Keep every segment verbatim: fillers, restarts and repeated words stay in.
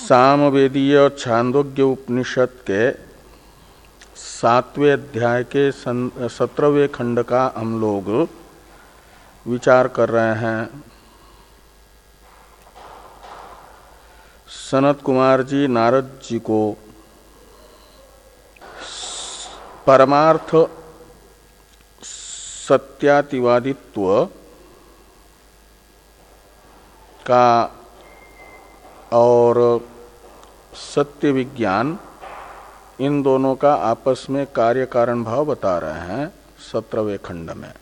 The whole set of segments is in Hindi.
सामवेदीय छांदोग्य उपनिषद के सातवें अध्याय के सत्रहवें खंड का हम लोग विचार कर रहे हैं। सनत कुमार जी नारद जी को परमार्थ सत्यातिवादित्व का और सत्य विज्ञान इन दोनों का आपस में कार्य कारण भाव बता रहे हैं सत्रहवें खंड में।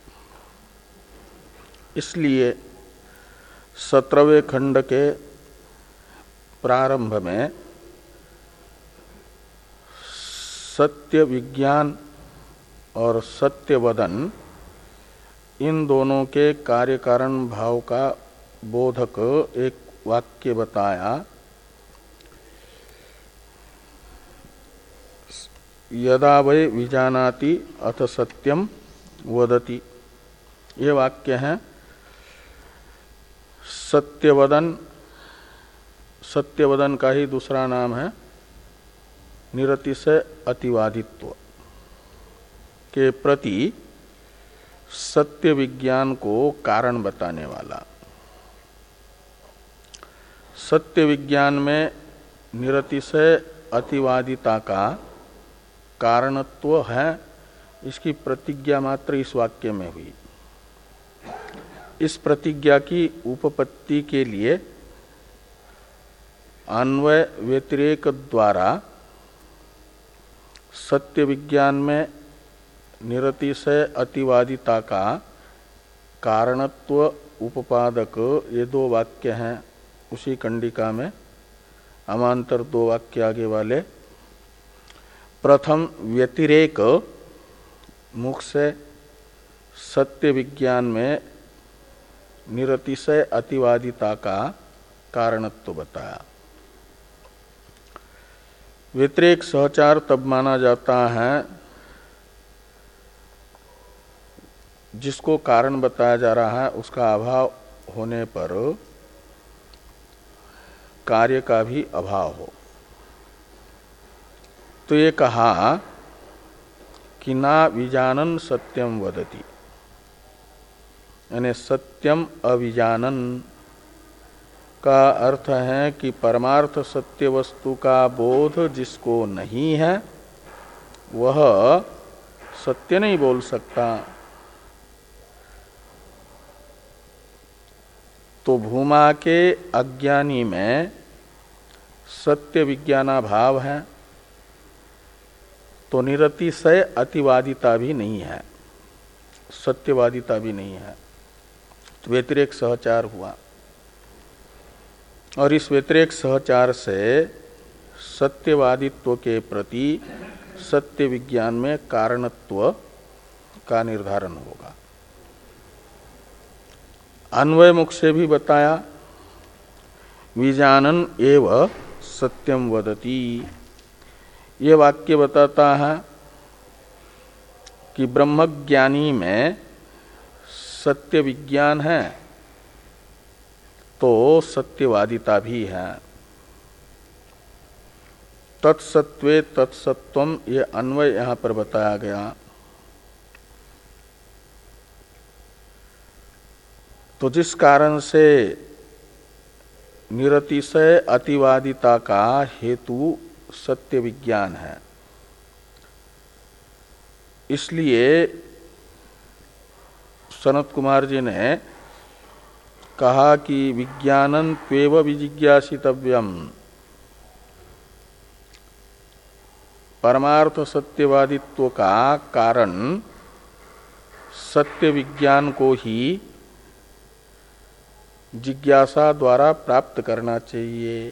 इसलिए सत्रहवें खंड के प्रारंभ में सत्य विज्ञान और सत्य वदन इन दोनों के कार्य कारण भाव का बोधक एक वाक्य बताया। यदा वै विजानाति अथ सत्यम वदति, ये वाक्य है। सत्यवदन, सत्यवदन का ही दूसरा नाम है निरतिशय अतिवादित्व के प्रति सत्य विज्ञान को कारण बताने वाला। सत्य विज्ञान में निरतिशय अतिवादिता का कारणत्व है, इसकी प्रतिज्ञा मात्र इस वाक्य में हुई। इस प्रतिज्ञा की उपपत्ति के लिए अन्वय व्यतिरेक द्वारा सत्य विज्ञान में निरतिशय अतिवादिता का कारणत्व उपपादक ये दो वाक्य हैं। उसी कंडिका में अमांतर दो वाक्य आगे वाले प्रथम व्यतिरेक मुख से सत्य विज्ञान में निरतिशय अतिवादिता का कारणत्व बताया। व्यतिरेक सहचार तब माना जाता है जिसको कारण बताया जा रहा है उसका अभाव होने पर कार्य का भी अभाव हो। तो ये कहा कि ना विजानन सत्यम वदति, यानी सत्यम अविजानन का अर्थ है कि परमार्थ सत्य वस्तु का बोध जिसको नहीं है वह सत्य नहीं बोल सकता। तो भूमा के अज्ञानी में सत्य विज्ञाना भाव है, तो निरतिशय अतिवादिता भी नहीं है, सत्यवादिता भी नहीं है। तो व्यतिरेक सहचार हुआ और इस व्यतिरेक सहचार से सत्यवादित्व के प्रति सत्य विज्ञान में कारणत्व का निर्धारण होगा। अन्वय मुख से भी बताया विजानन एव सत्यम वदति। ये वाक्य बताता है कि ब्रह्मज्ञानी में सत्य विज्ञान है तो सत्यवादिता भी है। तत्सत्वे तत्सत्वम, ये अन्वय यहां पर बताया गया। तो जिस कारण से निरतिशय अतिवादिता का हेतु सत्य विज्ञान है, इसलिए सनत कुमार जी ने कहा कि विज्ञानन त्वेव विजिज्ञासितव्यम, परमार्थ सत्यवादित्व का कारण सत्य विज्ञान को ही जिज्ञासा द्वारा प्राप्त करना चाहिए,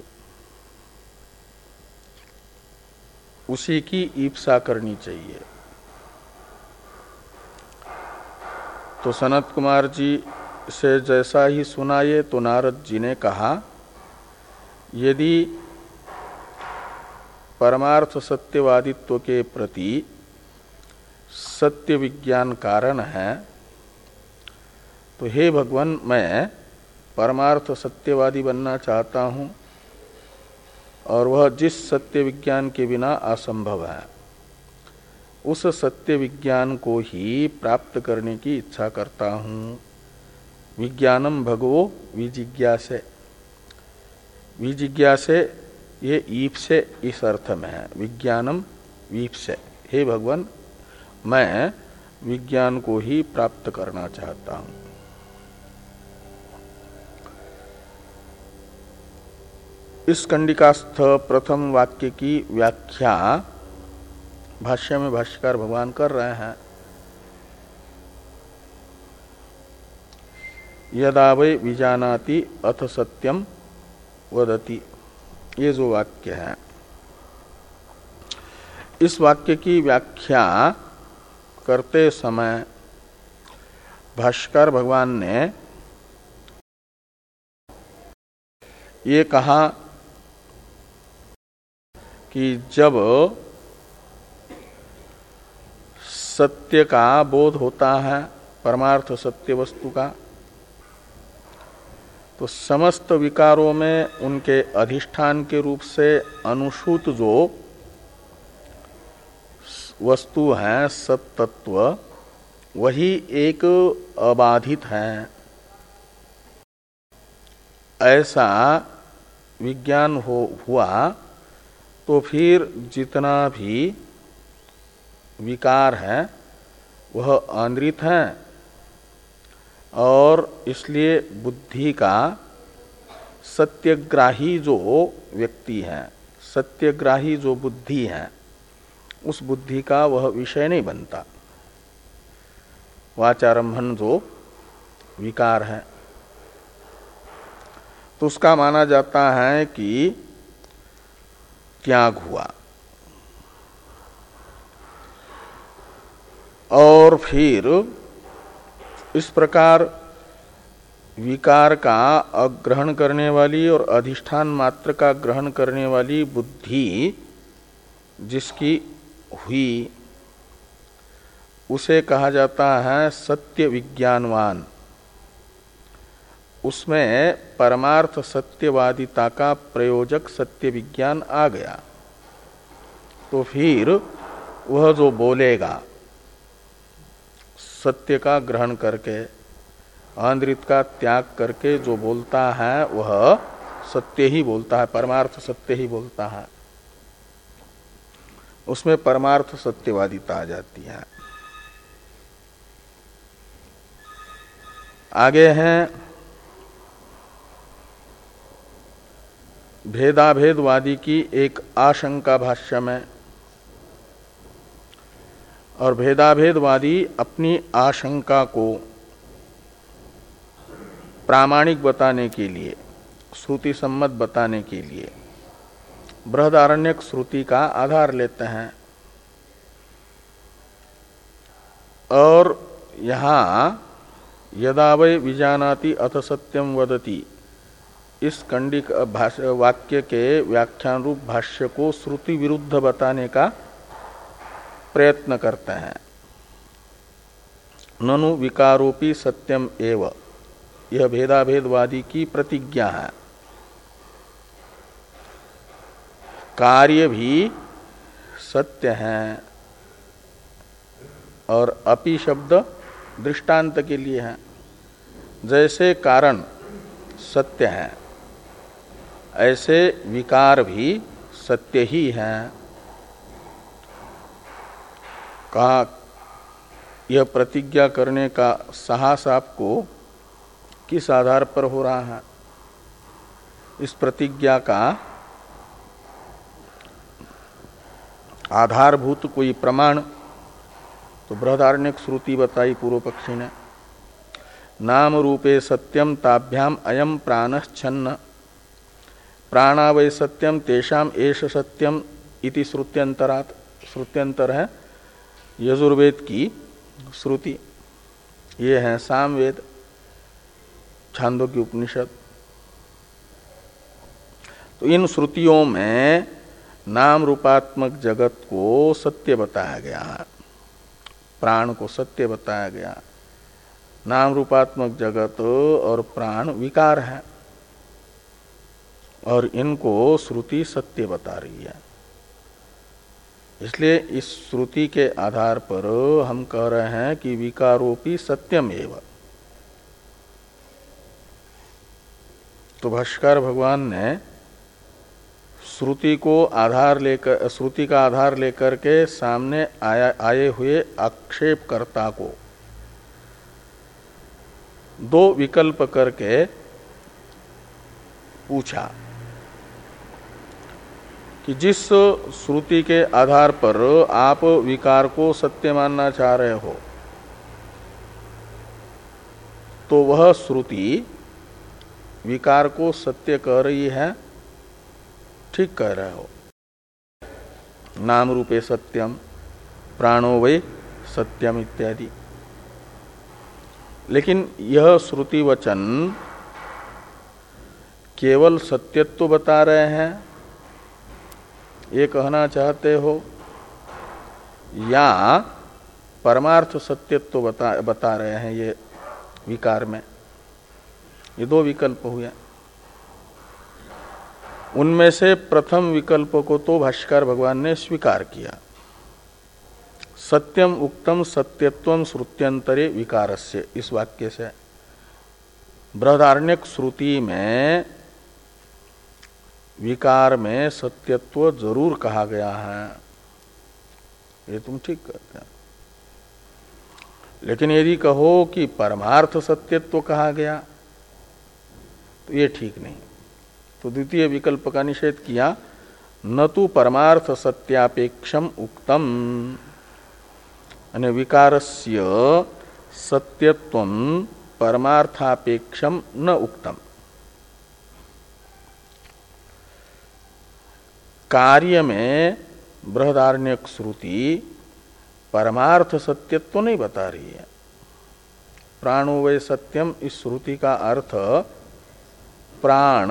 उसी की ईप्सा करनी चाहिए। तो सनत कुमार जी से जैसा ही सुनाए तो नारद जी ने कहा यदि परमार्थ सत्यवादित्व के प्रति सत्य विज्ञान कारण है तो हे भगवान मैं परमार्थ सत्यवादी बनना चाहता हूं, और वह जिस सत्य विज्ञान के बिना असंभव है, उस सत्य विज्ञान को ही प्राप्त करने की इच्छा करता हूँ। विज्ञानम भगवो विजिज्ञासे, विजिज्ञासे ये ईप से इस अर्थ में है, विज्ञानम वीप से, हे भगवान मैं विज्ञान को ही प्राप्त करना चाहता हूँ। इस कंडिकास्थ प्रथम वाक्य की व्याख्या भाष्य में भाष्यकार भगवान कर रहे हैं। यदा वै विजानाति अथ सत्यम वदति, ये जो वाक्य है, इस वाक्य की व्याख्या करते समय भाष्यकार भगवान ने ये कहा कि जब सत्य का बोध होता है, परमार्थ सत्य वस्तु का, तो समस्त विकारों में उनके अधिष्ठान के रूप से अनुसूत जो वस्तु है सत्तत्व, वही एक अबाधित है। ऐसा विज्ञान हो हुआ तो फिर जितना भी विकार है वह आंद्रित है, और इसलिए बुद्धि का सत्यग्राही जो व्यक्ति है, सत्यग्राही जो बुद्धि है, उस बुद्धि का वह विषय नहीं बनता। वाचारंभन जो विकार है तो उसका माना जाता है कि त्याग हुआ। और फिर इस प्रकार विकार का अग्रहण करने वाली और अधिष्ठान मात्र का ग्रहण करने वाली बुद्धि जिसकी हुई, उसे कहा जाता है सत्य विज्ञानवान। उसमें परमार्थ सत्यवादिता का प्रयोजक सत्य विज्ञान आ गया, तो फिर वह जो बोलेगा सत्य का ग्रहण करके, आंद्रित का त्याग करके जो बोलता है वह सत्य ही बोलता है, परमार्थ सत्य ही बोलता है। उसमें परमार्थ सत्यवादिता आ जाती है। आगे हैं भेदाभेदवादी की एक आशंका भाष्य में, और भेदाभेदवादी अपनी आशंका को प्रामाणिक बताने के लिए, श्रुति सम्मत बताने के लिए बृहदारण्यक श्रुति का आधार लेते हैं। और यहाँ यदा वै विजानाति अथ सत्यम वदति, इस कंडिक वाक्य के व्याख्यान रूप भाष्य को श्रुति विरुद्ध बताने का प्रयत्न करते हैं। ननु विकारोपि सत्यम एव, यह भेदाभेदवादी की प्रतिज्ञा है। कार्य भी सत्य है, और अपि शब्द दृष्टांत के लिए है। जैसे कारण सत्य है, ऐसे विकार भी सत्य ही है। कहा यह प्रतिज्ञा करने का साहस आपको किस आधार पर हो रहा है? इस प्रतिज्ञा का आधारभूत कोई प्रमाण तो बृहदारण्यक श्रुति बताई पूर्व पक्षी ने। नाम रूपे सत्यम ताभ्याम अयम प्राणश्छन्न, प्राणा वै सत्यम तेषाम एष सत्यम इति श्रुत्यंतरात्। श्रुत्यंतर है यजुर्वेद की श्रुति, ये है सामवेद छांदोग्य उपनिषद। तो इन श्रुतियों में नाम रूपात्मक जगत को सत्य बताया गया है, प्राण को सत्य बताया गया। नाम रूपात्मक जगत और प्राण विकार है, और इनको श्रुति सत्य बता रही है। इसलिए इस श्रुति के आधार पर हम कह रहे हैं कि विकारोपि सत्यम एव। तो भाष्यकार भगवान ने श्रुति को आधार लेकर श्रुति का आधार लेकर के सामने आया आए हुए आक्षेपकर्ता को दो विकल्प करके पूछा कि जिस श्रुति के आधार पर आप विकार को सत्य मानना चाह रहे हो तो वह श्रुति विकार को सत्य कह रही है, ठीक कह रहे हो। नाम रूपे सत्यम, प्राणो वै सत्यम इत्यादि। लेकिन यह श्रुति वचन केवल सत्यत्व बता रहे हैं, ये कहना चाहते हो, या परमार्थ सत्यत्व बता बता रहे हैं ये विकार में? ये दो विकल्प हुए। उनमें से प्रथम विकल्प को तो भाष्यकार भगवान ने स्वीकार किया। सत्यम उक्तम सत्यत्वम श्रुत्यंतरे विकारस्य, इस वाक्य से बृहदारण्यक श्रुति में विकार में सत्यत्व जरूर कहा गया है, ये तुम ठीक कहते हैं। लेकिन यदि कहो कि परमार्थ सत्यत्व कहा गया तो ये ठीक नहीं। तो द्वितीय विकल्प का निषेध किया। न तो परमार्थ सत्यापेक्षम उक्तम, यानी विकारस्य सत्यत्वम परमार्थापेक्षम न उक्तम। कार्य में बृहदारण्यक श्रुति परमार्थ सत्यत्व नहीं बता रही है। प्राणो वै सत्यम, इस श्रुति का अर्थ प्राण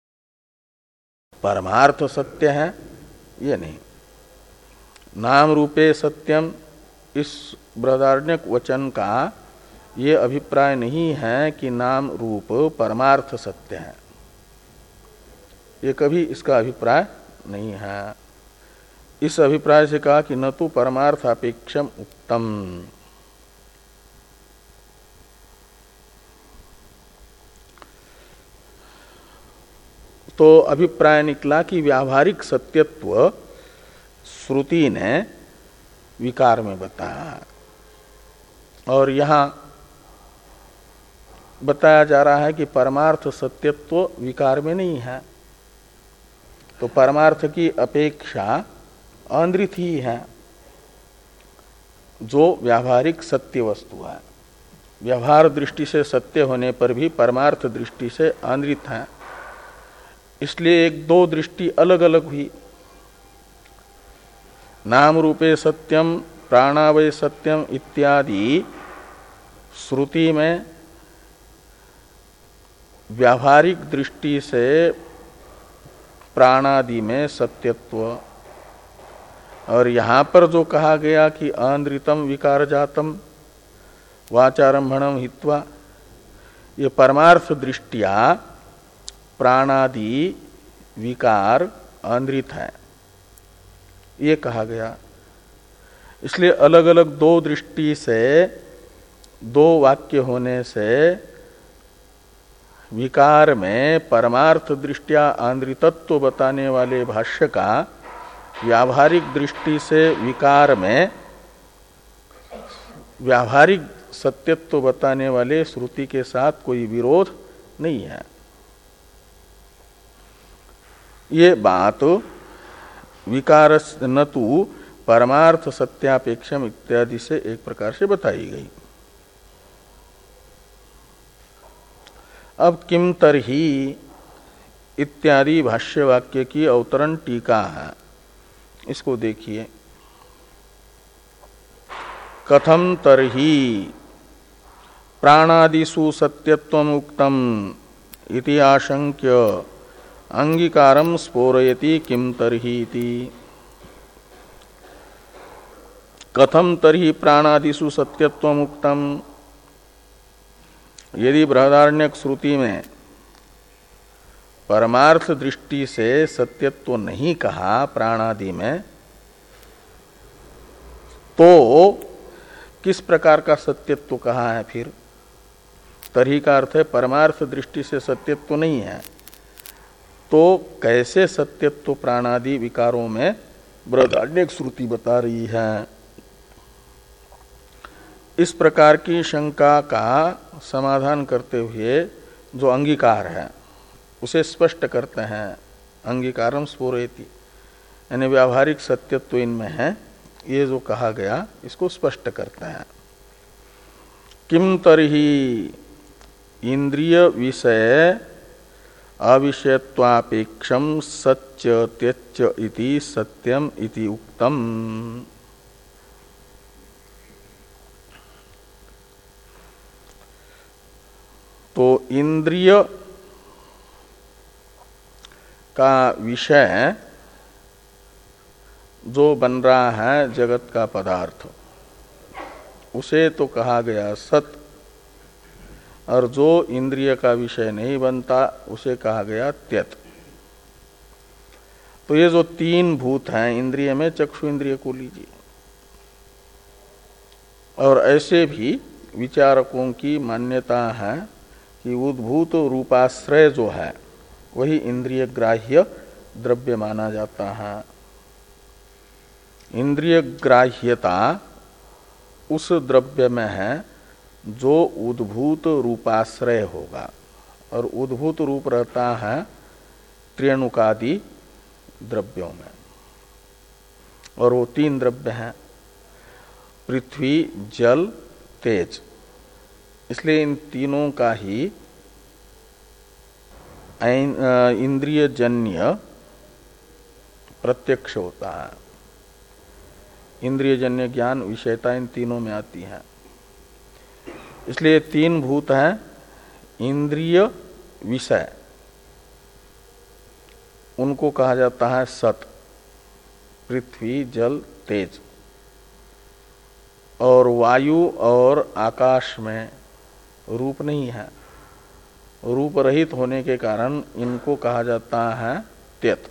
परमार्थ सत्य है, ये नहीं। नाम रूपे सत्यम, इस बृहदारण्यक वचन का ये अभिप्राय नहीं है कि नाम रूप परमार्थ सत्य है, ये कभी इसका अभिप्राय नहीं है। इस अभिप्राय से कहा कि न तो परमार्थ अपेक्षम उक्तम। तो अभिप्राय निकला कि व्यावहारिक सत्यत्व श्रुति ने विकार में बताया, और यहां बताया जा रहा है कि परमार्थ सत्यत्व विकार में नहीं है। तो परमार्थ की अपेक्षा अनृत ही है, जो व्यावहारिक सत्य वस्तु है। व्यवहार दृष्टि से सत्य होने पर भी परमार्थ दृष्टि से अनृत है। इसलिए एक दो दृष्टि अलग अलग हुई। नाम रूपे सत्यम, प्राणावय सत्यम इत्यादि श्रुति में व्यावहारिक दृष्टि से प्राणादि में सत्यत्व, और यहां पर जो कहा गया कि अनृतम विकार जातम वाचारंभणम हित्वा, ये परमार्थ दृष्टिया प्राणादि विकार अनृत है, ये कहा गया। इसलिए अलग अलग दो दृष्टि से दो वाक्य होने से विकार में परमार्थ दृष्टिया अनृतत्व बताने वाले भाष्य का व्यावहारिक दृष्टि से विकार में व्यावहारिक सत्यत्व बताने वाले श्रुति के साथ कोई विरोध नहीं है। ये बात विकार न तो परमार्थ सत्यापेक्षम इत्यादि से एक प्रकार से बताई गई। अब किम तरही इत्यादि भाष्य वाक्य की अवतरण टीका है, इसको देखिए। कथम तरही प्राणादिषु सत्यत्वम उक्तम इति आशंक्य अंगीकारम स्फोरयति किम तरही इति। कथम तरही प्राणादिषु सत्यत्वम उक्तम, यदि बृहदारण्यक श्रुति में परमार्थ दृष्टि से सत्यत्व नहीं कहा प्राणादि में, तो किस प्रकार का सत्यत्व कहा है फिर? तरी का अर्थ है परमार्थ दृष्टि से सत्यत्व नहीं है, तो कैसे सत्यत्व प्राणादि विकारों में बृहदारण्यक श्रुति बता रही है? इस प्रकार की शंका का समाधान करते हुए जो अंगीकार है उसे स्पष्ट करते हैं। अंगीकारम स्फुरेति, यानी व्यावहारिक सत्यत्व इनमें है, ये जो कहा गया इसको स्पष्ट करते हैं। किम तर्हि इंद्रिय विषय अविषयत्वापेक्षम सच्च त्यच्च इति सत्यम इति उक्तम। तो इंद्रिय का विषय जो बन रहा है जगत का पदार्थ, उसे तो कहा गया सत, और जो इंद्रिय का विषय नहीं बनता उसे कहा गया त्यत। तो ये जो तीन भूत हैं इंद्रिय में, चक्षु इंद्रिय को लीजिए, और ऐसे भी विचारकों की मान्यता है कि उद्भूत रूपाश्रय जो है वही इंद्रिय ग्राह्य द्रव्य माना जाता है। इंद्रिय ग्राह्यता उस द्रव्य में है जो उद्भूत रूपाश्रय होगा, और उद्भूत रूप रहता है त्रियणुकादि द्रव्यों में, और वो तीन द्रव्य हैं, पृथ्वी, जल, तेज। इसलिए इन तीनों का ही इंद्रिय जन्य प्रत्यक्ष होता है। इंद्रिय जन्य ज्ञान विषयता इन तीनों में आती है। इसलिए तीन भूत हैं इंद्रिय विषय, उनको कहा जाता है सत, पृथ्वी, जल, तेज। और वायु और आकाश में रूप नहीं है, रूप रहित होने के कारण इनको कहा जाता है त्यत।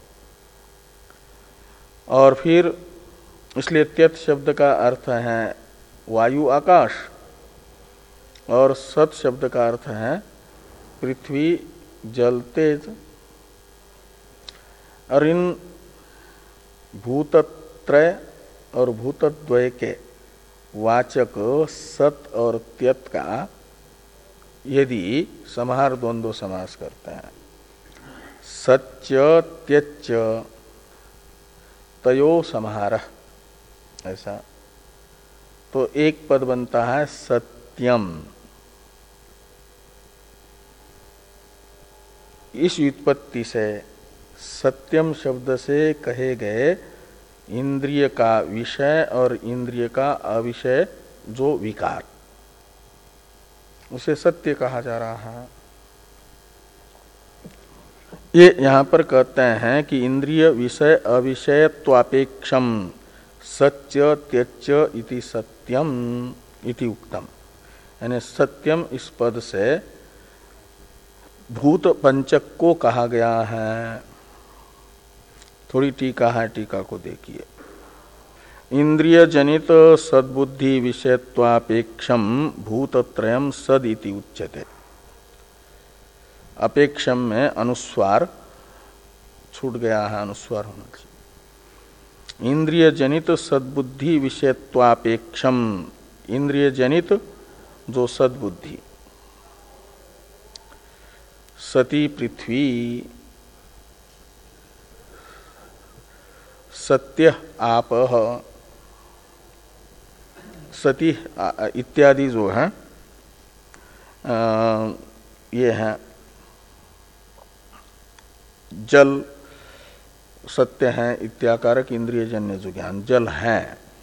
और फिर इसलिए त्यत शब्द का अर्थ है वायु, आकाश, और सत शब्द का अर्थ है पृथ्वी, जल, तेज। और इन भूतत्रय और भूतद्वय के वाचक सत और त्यत का यदि समाहार द्वंद्व समास करते हैं, सच्च त्यच्च तयो समाहारः, ऐसा, तो एक पद बनता है सत्यम। इस व्युत्पत्ति से सत्यम शब्द से कहे गए इंद्रिय का विषय और इंद्रिय का अविषय जो विकार, उसे सत्य कहा जा रहा है। ये यहां पर कहते हैं कि इंद्रिय विषय अविषयत्वापेक्षम सच्च त्यच्च इति सत्यम इति उक्तम, यानी सत्यम इस पद से भूत पंचक को कहा गया है। थोड़ी टीका है, टीका को देखिए। इंद्रिय जनित सद्बुद्धि विषयत्वापेक्षम भूतत्रयम सद इति उच्यते। अपेक्षम में अनुस्वार छूट गया है, अनुस्वार होना चाहिए। इंद्रिय जनित सद्बुद्धि विषयत्वापेक्षम, इंद्रिय जनित जो सद्बुद्धि, सती पृथ्वी, सत्य आपः, सती इत्यादि जो है ये है, जल सत्य है इत्याकारक इंद्रिय जन्य जो ज्ञान जल है,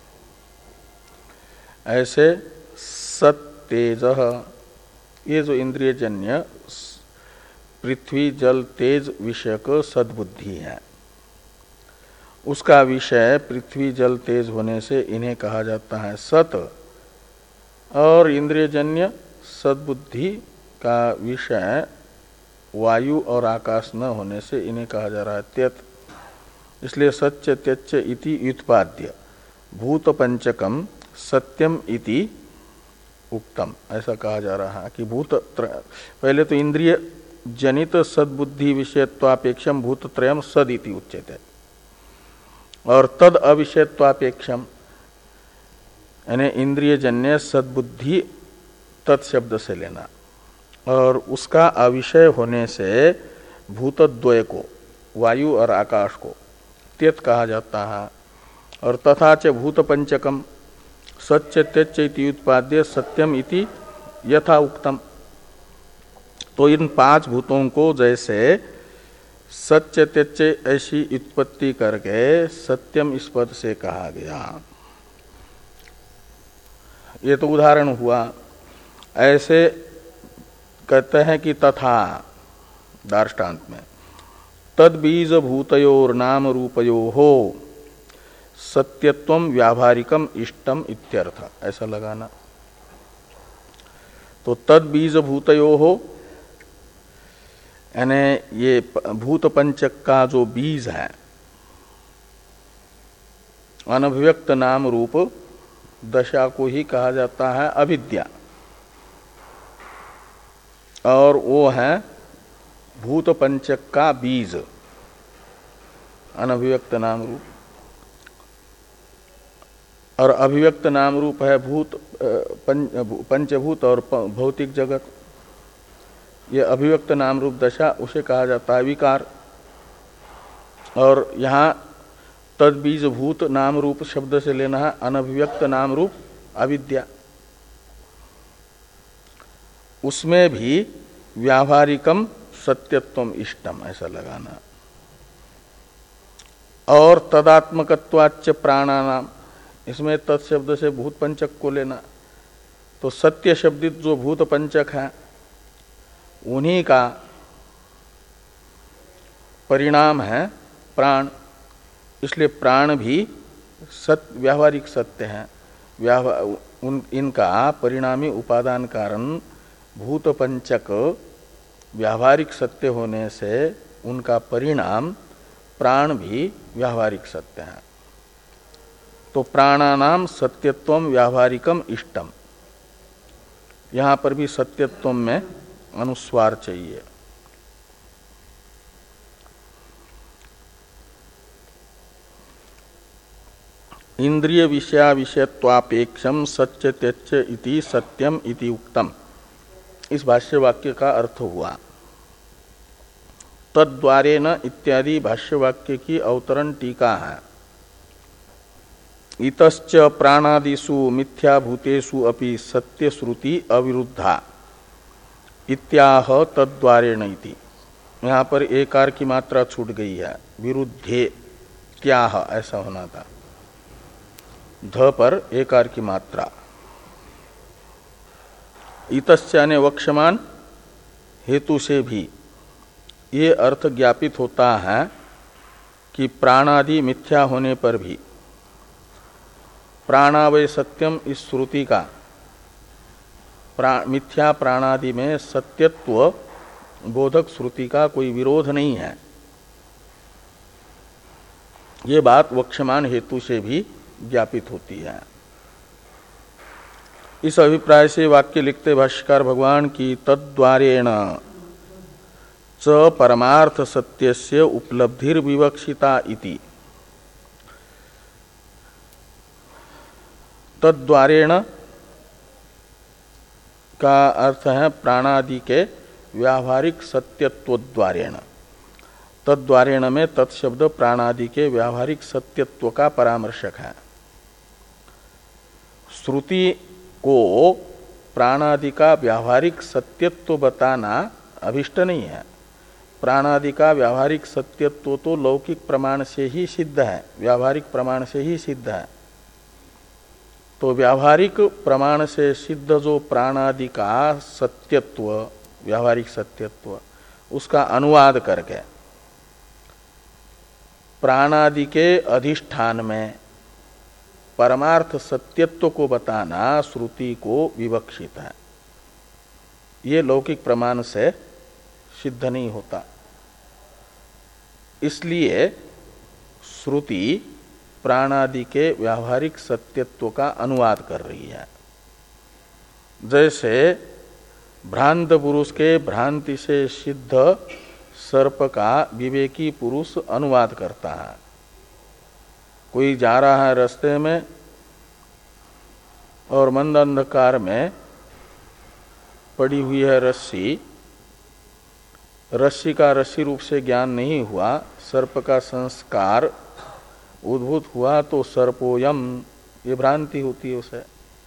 ऐसे सत्तेज, ये जो इंद्रिय जन्य पृथ्वी, जल, तेज विषयक सद्बुद्धि है, उसका विषय पृथ्वी, जल, तेज होने से इन्हें कहा जाता है सत। और इंद्रियजन्य सद्बुद्धि का विषय वायु और आकाश न होने से इन्हें कहा जा रहा है त्यत। इसलिए सत्य त्यच्च इति व्युत्पाद्य भूत पंचकम सत्यम इति उक्तम, ऐसा कहा जा रहा है कि भूत पहले तो इंद्रिय जनित सद्बुद्धि विषयत्वापेक्षम भूतत्रयम सद इति उच्यते, और तद अविषयत्वापेक्षम यानी इंद्रिय जन्य सद्बुद्धि तत्शब्द से लेना, और उसका अविषय होने से भूतद्वय को वायु और आकाश को त्यत कहा जाता है। और तथा च भूत पंचकम सत्य त्यच इति उत्पाद्य सत्यम इति यथा उक्तम। तो इन पांच भूतों को जैसे सत्य त्यच ऐसी उत्पत्ति करके सत्यम इस पद से कहा गया, ये तो उदाहरण हुआ। ऐसे कहते हैं कि तथा दार्ष्टान्त में तद बीज भूतयोर नाम रूपयो हो सत्यत्वम व्यावहारिकम इष्टम इत्यर्थ, ऐसा लगाना। तो तद बीज भूतयो हो यानी ये भूत पंचक का जो बीज है अनभिव्यक्त नाम रूप दशा को ही कहा जाता है अविद्या, और वो है भूत पंचक का बीज अनभिव्यक्त नाम रूप, और अभिव्यक्त नाम रूप है भूत पंचभूत और भौतिक जगत। ये अभिव्यक्त नाम रूप दशा उसे कहा जाता है विकार। और यहाँ तद बीज भूत नाम रूप शब्द से लेना है अनभिव्यक्त नाम रूप अविद्या। उसमें भी व्यावहारिकम सत्यत्वम इष्टम, ऐसा लगाना। और तदात्मकत्वाच्च प्राणानाम, इसमें तत्शब्द से भूत पंचक को लेना। तो सत्य शब्दित जो भूत पंचक है उन्हीं का परिणाम है प्राण, इसलिए प्राण भी सत्य व्यावहारिक सत्य है। उन इनका परिणामी उपादान कारण भूत पंचक व्यावहारिक सत्य होने से उनका परिणाम प्राण भी व्यावहारिक सत्य है। तो प्राणानाम सत्यत्वम व्यावहारिकम इष्टम, यहां पर भी सत्यत्वम में अनुस्वार चाहिए। इंद्रिय विषया विषयत्वापेक्षम सत्य त्यच इति सत्यम इति उक्तम, इस भाष्य वाक्य का अर्थ हुआ तद्वारे न इत्यादि भाष्य वाक्य की अवतरण टीका है। इतश्च प्राणादिषु मिथ्याभूतेषु अपि सत्य श्रुति अविरुद्धा इत्याह तद्वारेण इति। यहाँ पर एकार की मात्रा छूट गई है, विरुद्धे क्याह ऐसा होना था, ध पर एकार की मात्रा। इतश्चाने वक्षमान हेतु से भी ये अर्थ ज्ञापित होता है कि प्राणादि मिथ्या होने पर भी प्राणावय सत्यम इस श्रुति का प्रा, मिथ्या प्राणादि में सत्यत्व बोधक श्रुति का कोई विरोध नहीं है। ये बात वक्षमान हेतु से भी ज्ञापित होती है। इस अभिप्राय से वाक्य लिखते भाष्यकार भगवान की तद्वारेण च परमार्थ सत्यस्य उपलब्धिर विवक्षिता इति। तद्वारेण का अर्थ है प्राणादि के व्यावहारिक सत्यत्व द्वारेण। तद्वारेण में तत्शब्द प्राणादि के व्यावहारिक सत्यत्व का परामर्शक है। श्रुति को प्राणादि का व्यावहारिक सत्यत्व बताना अभिष्ट नहीं है। प्राणादि का व्यावहारिक सत्यत्व तो लौकिक प्रमाण से ही सिद्ध है, व्यावहारिक प्रमाण से ही सिद्ध है। तो व्यावहारिक प्रमाण से सिद्ध जो प्राणादि का सत्यत्व, व्यावहारिक सत्यत्व, उसका अनुवाद करके प्राणादि के अधिष्ठान में परमार्थ सत्यत्व को बताना श्रुति को विवक्षित है। ये लौकिक प्रमाण से सिद्ध नहीं होता। इसलिए श्रुति प्राणादि के व्यावहारिक सत्यत्व का अनुवाद कर रही है। जैसे भ्रांत पुरुष के भ्रांति से सिद्ध सर्प का विवेकी पुरुष अनुवाद करता है। कोई जा रहा है रास्ते में और मंद अंधकार में पड़ी हुई है रस्सी, रस्सी का रस्सी रूप से ज्ञान नहीं हुआ, सर्प का संस्कार उद्भूत हुआ तो सर्पोयम, ये भ्रांति होती है उसे।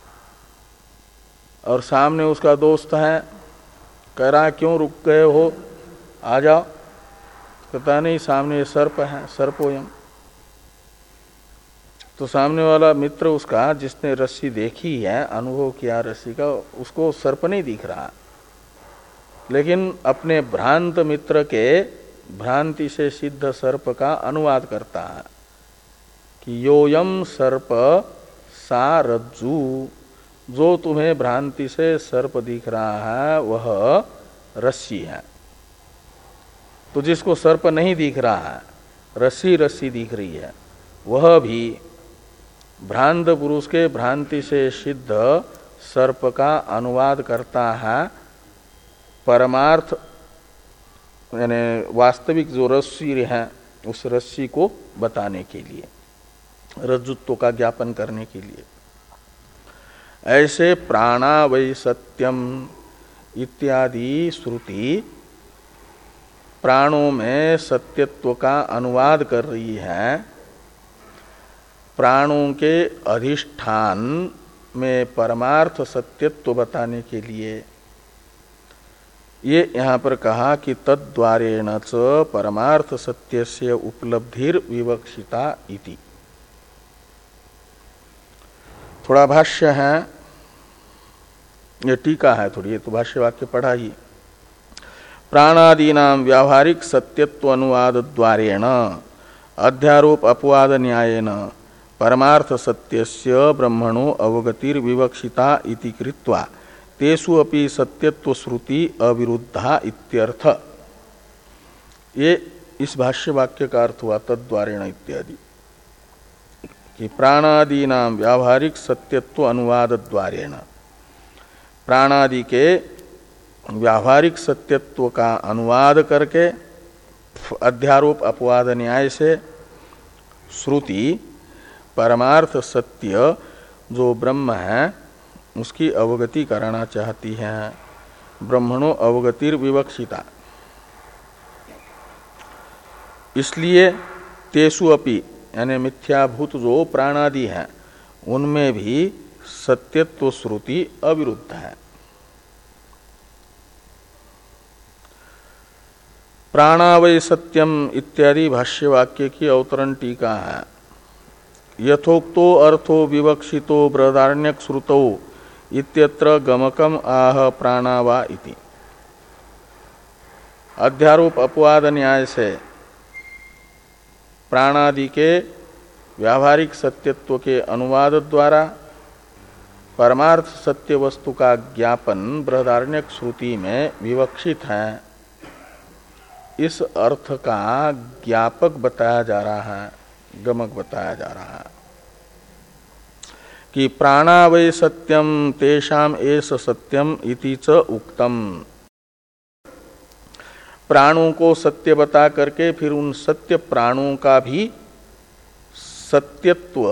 और सामने उसका दोस्त है, कह रहा क्यों रुक गए हो, आ जाओ, कहता नहीं सामने ये सर्प है, सर्पोयम। तो सामने वाला मित्र उसका, जिसने रस्सी देखी है, अनुभव किया रस्सी का, उसको सर्प नहीं दिख रहा, लेकिन अपने भ्रांत मित्र के भ्रांति से सिद्ध सर्प का अनुवाद करता है कि योयम सर्प सा रज्जु, जो तुम्हें भ्रांति से सर्प दिख रहा है वह रस्सी है। तो जिसको सर्प नहीं दिख रहा है, रस्सी रस्सी दिख रही है, वह भी भ्रांत पुरुष के भ्रांति से सिद्ध सर्प का अनुवाद करता है परमार्थ, यानी वास्तविक जो रस्सी है उस रस्सी को बताने के लिए, रज्जुत्व का ज्ञापन करने के लिए। ऐसे प्राणा वै सत्यम इत्यादि श्रुति प्राणों में सत्यत्व का अनुवाद कर रही है, प्राणों के अधिष्ठान में परमार्थ सत्यत्व बताने के लिए। ये यहाँ पर कहा कि तद्द्वारेण च परमार्थ सत्यस्य उपलब्धिर विवक्षिता इति। थोड़ा भाष्य है, ये टीका है थोड़ी, ये तो भाष्य वाक्य पढ़ा ही। प्राणादीनां व्यावहारिक सत्यत्व अनुवाद द्वारेण अध्यारोप अपवाद न्यायेन परमार्थ सत्यस्य ब्रह्मणो अवगतिर विवक्षिता इति कृत्वा तेषु अपि सत्यत्व श्रुति अविरुद्धा इत्यर्थ। ये इस भाष्य वाक्य का अर्थ हुआ तद्द्वारेण इत्यादि कि प्राणादीनां व्यावहारिक सत्यत्व अनुवाद द्वारेण, प्राणादि के व्यावहारिक सत्यत्व का अनुवाद करके अध्यारोप अपवाद न्याय से श्रुति परमार्थ सत्य जो ब्रह्म है उसकी अवगति कराना चाहती है। ब्रह्मणो अवगतिर विवक्षिता, इसलिए तेषु अपि यानी मिथ्याभूत जो प्राणादि हैं उनमें भी सत्यत्व श्रुति अविरुद्ध है। प्राणा वै सत्यम इत्यादि भाष्य वाक्य की अवतरण टीका है। यथोक्तो अर्थो विवक्षितो बृहदारण्यक श्रुतौ इत्यत्र गमकम आह प्राणा वा इति। अध्यारोप अपवाद न्याय से प्राणादि के व्यावहारिक सत्यत्व के अनुवाद द्वारा परमार्थ सत्य वस्तु का ज्ञापन बृहदारण्यक श्रुति में विवक्षित है। इस अर्थ का ज्ञापक बताया जा रहा है, गमक बताया जा रहा है कि प्राणा वै सत्यम तेषाम एष सत्यम इति च उक्तम। प्राणों को सत्य बता करके फिर उन सत्य प्राणों का भी सत्यत्व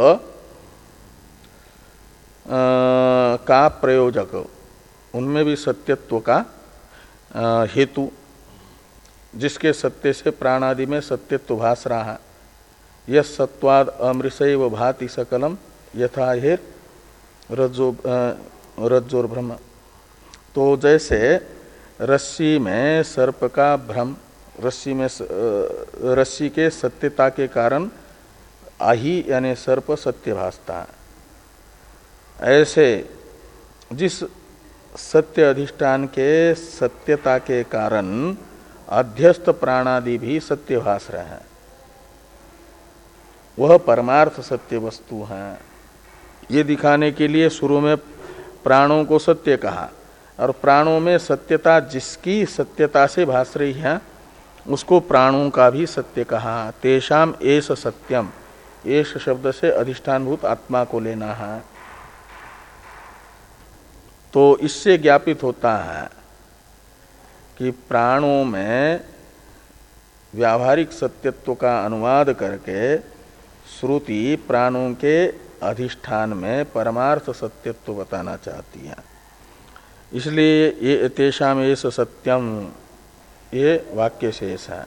आ, का प्रयोजक, उनमें भी सत्यत्व का आ, हेतु, जिसके सत्य से प्राणादि में सत्यत्व भास रहा है। यस सत्वाद अमृषैव भाति सकलम यथा हेर रज्जो रज्जोर भ्रम। तो जैसे रस्सी में सर्प का भ्रम, रस्सी में रस्सी के सत्यता के कारण आही यानी सर्प सत्य भासता है, ऐसे जिस सत्य अधिष्ठान के सत्यता के कारण अध्यस्त प्राणादि भी सत्य भास रहे हैं, वह परमार्थ सत्य वस्तु है। ये दिखाने के लिए शुरू में प्राणों को सत्य कहा, और प्राणों में सत्यता जिसकी सत्यता से भास रही है उसको प्राणों का भी सत्य कहा। तेषाम एष सत्यम, एष शब्द से अधिष्ठानभूत आत्मा को लेना है। तो इससे ज्ञापित होता है कि प्राणों में व्यावहारिक सत्यत्व का अनुवाद करके श्रुति प्राणों के अधिष्ठान में परमार्थ सत्यत्व बताना चाहती है। इसलिए ये तेषाम एष सत्यम ये वाक्य शेष है।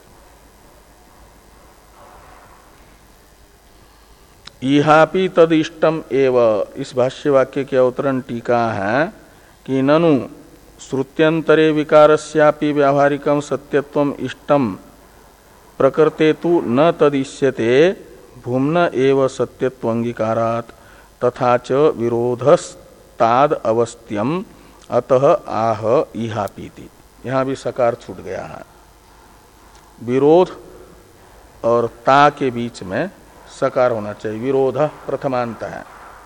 इहापि तद इष्टम एव, इस भाष्य वाक्य के अवतरण टीका है कि ननु श्रुत्यंतरे विकारस्यापि व्यावहारिकम सत्यत्वम इष्टम प्रकृते तु न तदिष्यते भूम्न एव सत्यत्वंगीकारात् तथा च विरोधस्ताद अवस्थ्यम अतः आह इहापीति। यहाँ भी सकार छूट गया है। विरोध और ता के बीच में सकार होना चाहिए। विरोध प्रथमांत है।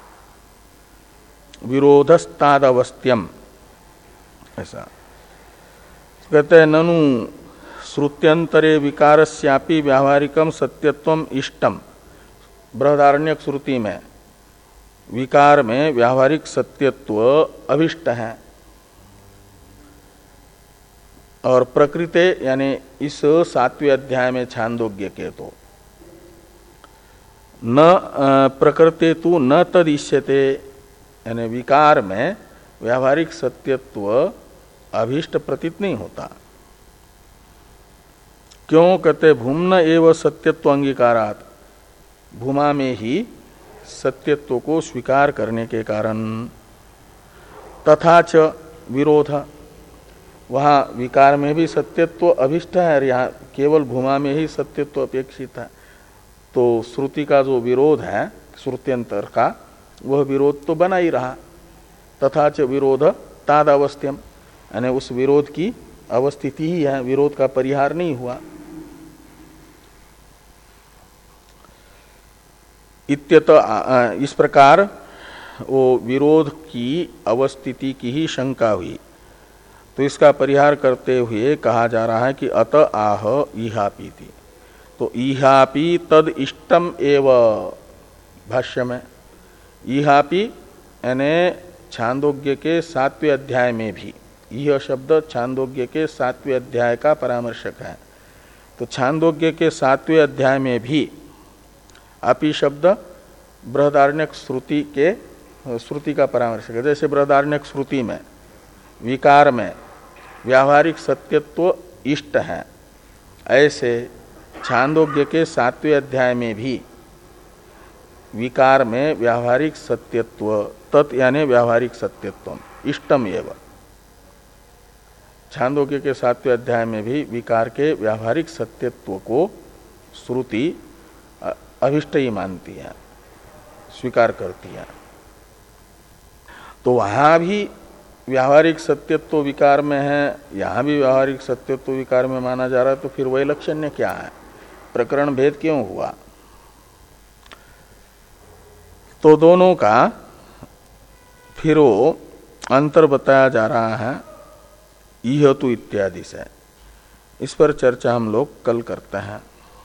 विरोधस्ताद अवस्थ्यम ऐसा कहते हैं। ननु श्रुत्यंतरे विकारस्यापि व्यावहारिकम सत्यत्वम इष्टम, बृहदारण्यक श्रुति में विकार में व्यावहारिक सत्यत्व अभिष्ट है। और प्रकृते यानी इस सातवें अध्याय में छांदोग्य के तो न प्रकृते तु न तदिष्यते, यानी विकार में व्यावहारिक सत्यत्व अभिष्ट प्रतीत नहीं होता। क्यों कहते भूम्न एव सत्यत्व अंगीकारात्, भूमा में ही सत्यत्व को स्वीकार करने के कारण। तथा च विरोध, वहाँ विकार में भी सत्यत्व अभिष्ट है और यहाँ केवल भूमा में ही सत्यत्व अपेक्षित है। तो श्रुति का जो विरोध है श्रुत्यंतर का, वह विरोध तो बना ही रहा। तथा च विरोध ताद अवस्थ्यम, यानी उस विरोध की अवस्थिति ही है, विरोध का परिहार नहीं हुआ। इत्यत इस प्रकार वो विरोध की अवस्थिति की ही शंका हुई। तो इसका परिहार करते हुए कहा जा रहा है कि अत आह इहापीति। तो इहापि तद इष्टम एव, भाष्य में इहापि यानी छांदोग्य के सातवें अध्याय में भी, यह शब्द छांदोग्य के सातवें अध्याय का परामर्शक है। तो छांदोग्य के सातवें अध्याय में भी अपि शब्द बृहदारण्यक श्रुति के श्रुति का परामर्शक है। जैसे बृहदारण्यक श्रुति में विकार में व्यावहारिक सत्यत्व इष्ट है, ऐसे छांदोग्य के सातवें अध्याय में भी विकार में व्यावहारिक सत्यत्व, तत् यानी व्यावहारिक सत्यत्व इष्टम एव। छांदोग्य के सातवें अध्याय में भी विकार के व्यावहारिक सत्यत्व को श्रुति अभिष्ट ही मानती है, स्वीकार करती है। तो वहां भी व्यावहारिक सत्यत्व विकार में है, यहां भी व्यावहारिक सत्यत्व विकार में माना जा रहा है। तो फिर वैलक्षण्य क्या है, प्रकरण भेद क्यों हुआ? तो दोनों का फिर वो अंतर बताया जा रहा है इह तु इत्यादि से। इस पर चर्चा हम लोग कल करते हैं।